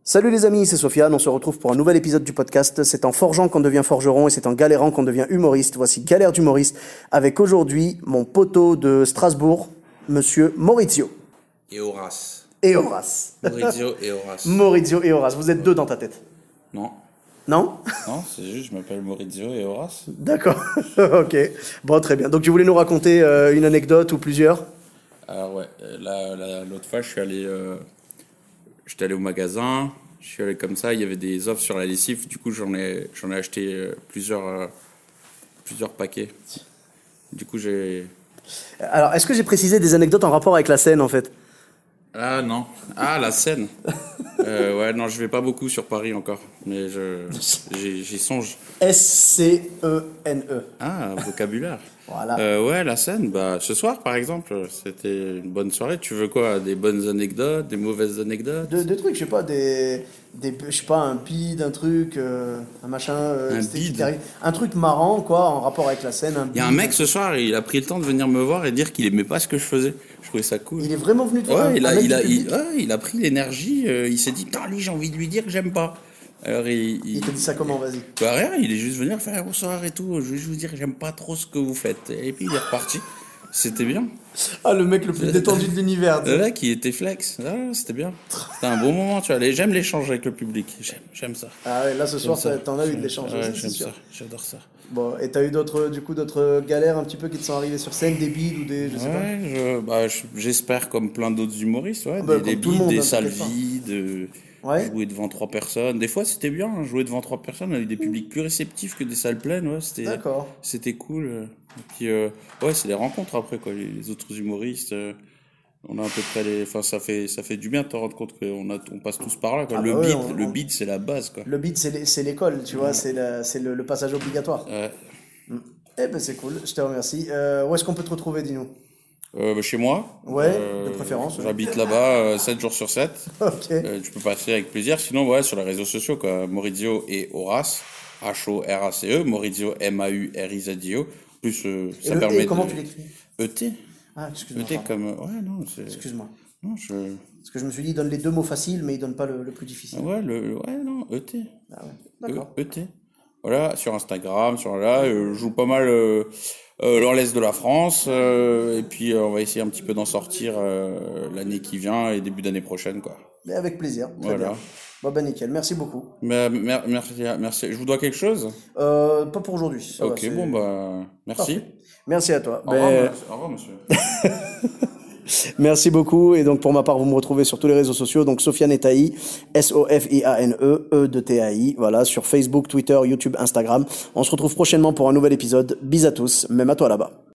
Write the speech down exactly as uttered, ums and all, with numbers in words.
Salut les amis, c'est Sofiane, on se retrouve pour un nouvel épisode du podcast. C'est en forgeant qu'on devient forgeron et c'est en galérant qu'on devient humoriste. Voici Galère d'humoriste avec aujourd'hui mon poteau de Strasbourg, monsieur Maurizio. Et Horace. Et Horace. Maurizio et Horace. Maurizio et Horace, vous êtes deux dans ta tête. Non. Non? Non, c'est juste, je m'appelle Maurizio et Horace. D'accord, ok. Bon, très bien. Donc tu voulais nous raconter euh, une anecdote ou plusieurs? Alors ouais, euh, là, là, l'autre fois, je suis allé, euh, j'étais allé au magasin, je suis allé comme ça, il y avait des offres sur la lessive, du coup j'en ai, j'en ai acheté euh, plusieurs, euh, plusieurs paquets. Du coup j'ai... Alors, est-ce que j'ai précisé des anecdotes en rapport avec la scène en fait? Ah non, ah la Seine. euh, ouais, non, je vais pas beaucoup sur Paris encore, mais je, j'y, j'y songe. S C E N E. Ah, vocabulaire. Voilà. Euh, ouais, la scène, bah, ce soir par exemple, c'était une bonne soirée. Tu veux quoi? Des bonnes anecdotes, des mauvaises anecdotes? De, de trucs, je sais pas, des, des, je sais pas, un bide, un truc, euh, un machin. euh, Un c'était- qui bide. t'arrive. Un truc marrant, quoi, en rapport avec la scène. Un Il y a un bide. mec ce soir, il a pris le temps de venir me voir et dire qu'il aimait pas ce que je faisais. Je trouvais ça cool. Il est vraiment venu te voir. un- Ouais, il un a, mec il, du a, il, public. ouais, il a pris l'énergie, euh, il s'est dit, putain, lui, j'ai envie de lui dire que j'aime pas. Alors il, Il te dit ça comment, vas-y. Bah rien, il est juste venu faire bonsoir et tout, je vais juste vous dire que j'aime pas trop ce que vous faites. Et puis il est reparti. C'était bien. Ah, le mec le plus détendu de l'univers. tu sais. Le mec, il était flex. Ah, c'était bien. C'était un bon moment, tu vois. Les- J'aime l'échange avec le public. J'aime, j'aime ça. Ah ouais, là ce soir, J'aime ça. t'as- t'en as eu de l'échange Ouais, aussi, c'est j'aime sûr. ça. J'adore ça. Bon, et t'as eu d'autres, du coup, d'autres galères un petit peu qui te sont arrivées sur scène, des bides ou des, je sais pas. Ouais, je- bah, je- j'espère comme plein d'autres humoristes, ouais, bah, des, des comme tout le bides, monde, des hein, salles t'inquiète pas. vides, euh, Ouais. jouer devant trois personnes. Des fois, c'était bien, hein, jouer devant trois personnes avec des publics plus réceptifs que des salles pleines, ouais, c'était, D'accord. c'était cool. euh. Et puis, euh, ouais, c'est des rencontres après, quoi. Les, les autres humoristes, euh, on a à peu près les, enfin, ça fait, ça fait du bien de te rendre compte qu'on a, on passe tous par là, quoi. Ah Le bah ouais, bide, on- le on- bide, c'est la base, quoi. Le bide, c'est l'é- c'est l'école, tu vois, c'est la- c'est le, le passage obligatoire. Ouais. Eh ben c'est cool, je te remercie. Euh, où est-ce qu'on peut te retrouver, dis-nous? Euh, bah, chez moi. Ouais, euh, de préférence, ouais. J'habite là-bas, euh, sept jours sur sept. Ok. Euh, tu peux passer avec plaisir. Sinon, ouais, sur les réseaux sociaux, quoi. Maurizio et Horace. H O R A C E. Maurizio, M A U R I Z I O. En plus, euh, Et ça le permet et, comment de... tu l'écris? E T. Ah, excuse-moi. E T pardon. comme... Ouais, non, c'est... Excuse-moi. Non, je... Parce que je me suis dit, il donne les deux mots faciles, mais il donne pas le, le plus difficile. Ouais, le... ouais, non, E T. Ah ouais, d'accord. E- ET. Voilà, sur Instagram, sur là, euh, je joue pas mal euh, euh, dans l'Est de la France. euh, et puis, euh, on va essayer un petit peu d'en sortir euh, l'année qui vient et début d'année prochaine, quoi. Mais avec plaisir, très Voilà. bien. Bon ben nickel, merci beaucoup. Mais, mer- merci, merci. Je vous dois quelque chose? Euh, pas pour aujourd'hui. ça va, Ok, c'est- bon, bah, merci. Parfait. Merci à toi. Au Ben, revoir, monsieur. Au revoir, monsieur. merci beaucoup. Et donc, pour ma part, vous me retrouvez sur tous les réseaux sociaux. Donc, Sofiane et Taï, S O F I A N E, E de T A I. Voilà, sur Facebook, Twitter, YouTube, Instagram. On se retrouve prochainement pour un nouvel épisode. Bis à tous, même à toi là-bas.